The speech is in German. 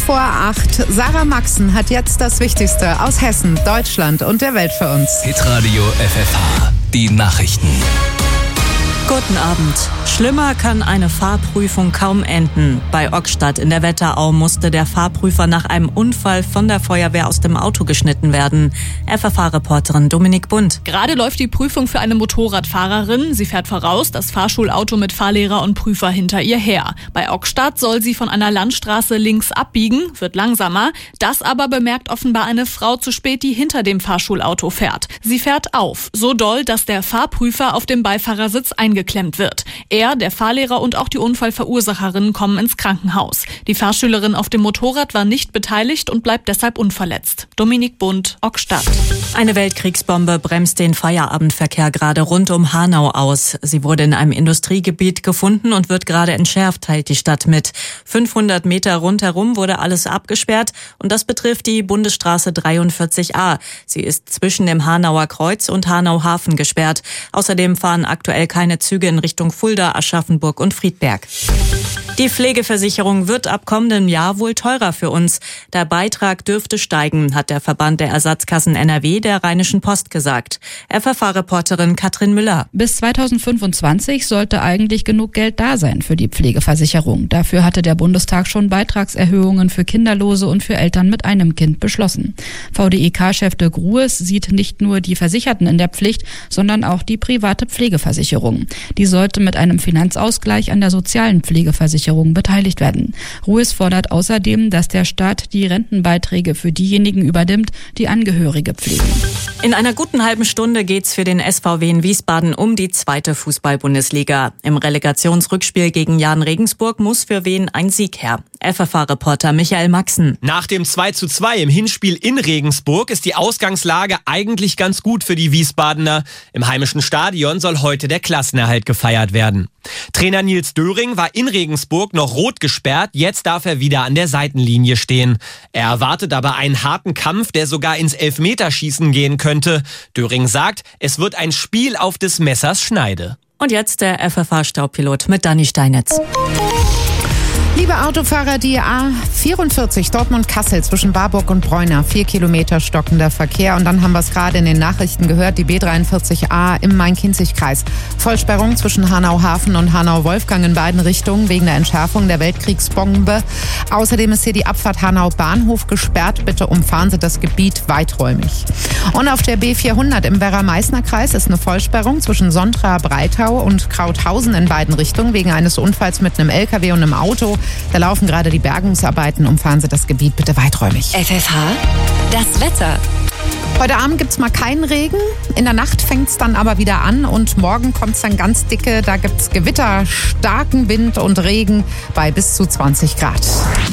7:05. Sarah Maxen hat jetzt das Wichtigste aus Hessen, Deutschland und der Welt für uns. Hitradio FFH, die Nachrichten. Guten Abend. Schlimmer kann eine Fahrprüfung kaum enden. Bei Ockstadt in der Wetterau musste der Fahrprüfer nach einem Unfall von der Feuerwehr aus dem Auto geschnitten werden. FFH-Reporterin Dominik Bund. Gerade läuft die Prüfung für eine Motorradfahrerin. Sie fährt voraus, das Fahrschulauto mit Fahrlehrer und Prüfer hinter ihr her. Bei Ockstadt soll sie von einer Landstraße links abbiegen, wird langsamer. Das aber bemerkt offenbar eine Frau zu spät, die hinter dem Fahrschulauto fährt. Sie fährt auf, so doll, dass der Fahrprüfer auf dem Beifahrersitz eingeklemmt wird. Er, der Fahrlehrer und auch die Unfallverursacherin kommen ins Krankenhaus. Die Fahrschülerin auf dem Motorrad war nicht beteiligt und bleibt deshalb unverletzt. Dominik Bund, Ockstadt. Eine Weltkriegsbombe bremst den Feierabendverkehr gerade rund um Hanau aus. Sie wurde in einem Industriegebiet gefunden und wird gerade entschärft, teilt die Stadt mit. 500 Meter rundherum wurde alles abgesperrt und das betrifft die Bundesstraße 43a. Sie ist zwischen dem Hanauer Kreuz und Hanau Hafen gesperrt. Außerdem fahren aktuell keine Züge in Richtung Fulda, Aschaffenburg und Friedberg. Die Pflegeversicherung wird ab kommendem Jahr wohl teurer für uns. Der Beitrag dürfte steigen, hat der Verband der Ersatzkassen NRW der Rheinischen Post gesagt. FFH-Reporterin Katrin Müller. Bis 2025 sollte eigentlich genug Geld da sein für die Pflegeversicherung. Dafür hatte der Bundestag schon Beitragserhöhungen für Kinderlose und für Eltern mit einem Kind beschlossen. VDEK-Chef Dirk Ruhes sieht nicht nur die Versicherten in der Pflicht, sondern auch die private Pflegeversicherung. Die sollte mit einem Finanzausgleich an der sozialen Pflegeversicherung beteiligt werden. Ruhes fordert außerdem, dass der Staat die Rentenbeiträge für diejenigen übernimmt, die Angehörige pflegen. In einer guten halben Stunde geht's für den SVW in Wiesbaden um die 2. Fußball-Bundesliga. Im Relegationsrückspiel gegen Jahn Regensburg muss für Wien ein Sieg her. FFH-Reporter Michael Maxen. Nach dem 2:2 im Hinspiel in Regensburg ist die Ausgangslage eigentlich ganz gut für die Wiesbadener. Im heimischen Stadion soll heute der Klassenerhalt gefeiert werden. Trainer Nils Döring war in Regensburg noch rot gesperrt, jetzt darf er wieder an der Seitenlinie stehen. Er erwartet aber einen harten Kampf, der sogar ins Elfmeterschießen gehen könnte. Döring sagt, es wird ein Spiel auf des Messers Schneide. Und jetzt der FFH-Staubpilot mit Dani Steinitz. Liebe Autofahrer, die A44 Dortmund-Kassel zwischen Barburg und Bräuner, 4 Kilometer stockender Verkehr. Und dann haben wir es gerade in den Nachrichten gehört, die B43A im Main-Kinzig-Kreis. Vollsperrung zwischen Hanau-Hafen und Hanau-Wolfgang in beiden Richtungen wegen der Entschärfung der Weltkriegsbombe. Außerdem ist hier die Abfahrt Hanau-Bahnhof gesperrt. Bitte umfahren Sie das Gebiet weiträumig. Und auf der B400 im Werra-Meißner-Kreis ist eine Vollsperrung zwischen Sontra-Breitau und Krauthausen in beiden Richtungen wegen eines Unfalls mit einem LKW und einem Auto. Da laufen gerade die Bergungsarbeiten. Umfahren Sie das Gebiet bitte weiträumig. FFH, das Wetter. Heute Abend gibt's mal keinen Regen. In der Nacht fängt's dann aber wieder an und morgen kommt's dann ganz dicke. Da gibt's Gewitter, starken Wind und Regen bei bis zu 20 Grad.